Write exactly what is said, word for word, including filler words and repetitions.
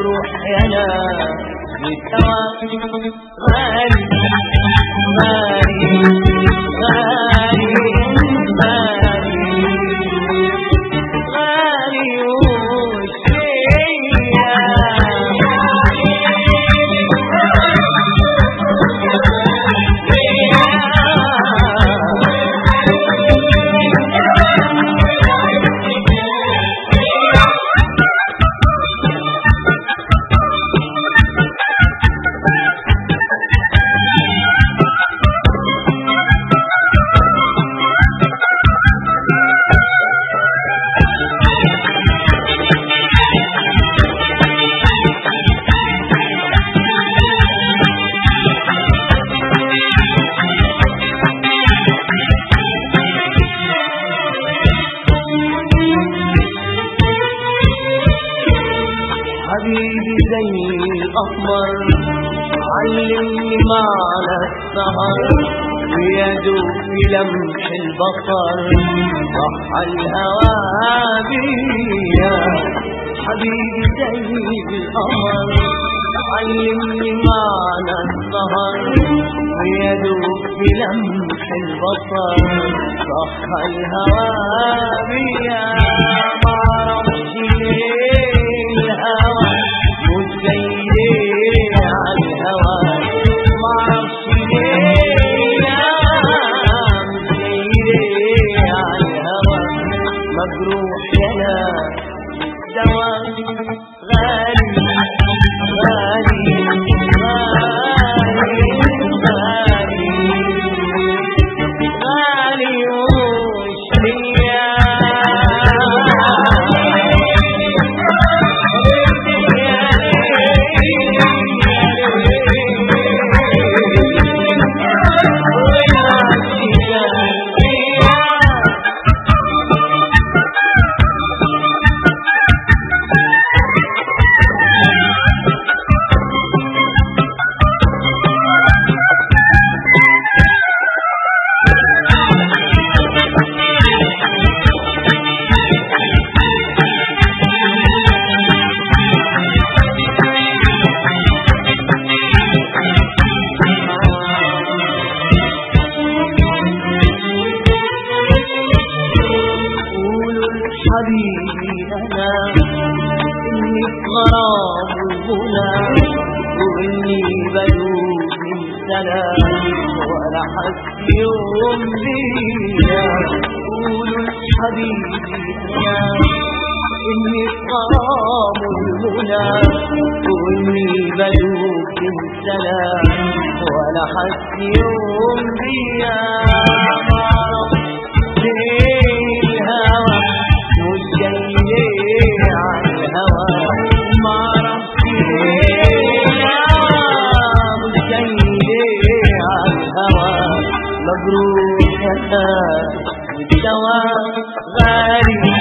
مجروح يانا بالهوى غالي غالي غالي غالي غالي وشيا حبيبي زي القمر علمني معنى السهر ويدوب في لمح البصر صح الهوى بيا حبيبي زي القمر علمني معنى السهر ويدوب في لمح البصر صح الهوى بيا معرفش ليه الهوى مش جاي على الهوى معرفش ليه مش جاي على الهوى مجروح يانا بالدوا غالي غالي غالي غالي غالي وشليا حبيبي أنا إني غرام الغنى وإني بدوب من سلام ولا حس يوم بينا قولوا حبيبي أنا إني غرام الغنى وإني بدوب من سلام ولا حس يوم بينا الهوى مش جاي على الهوى معرفش ليه مش جاي على الهوى مجروح يا بالدوا غالي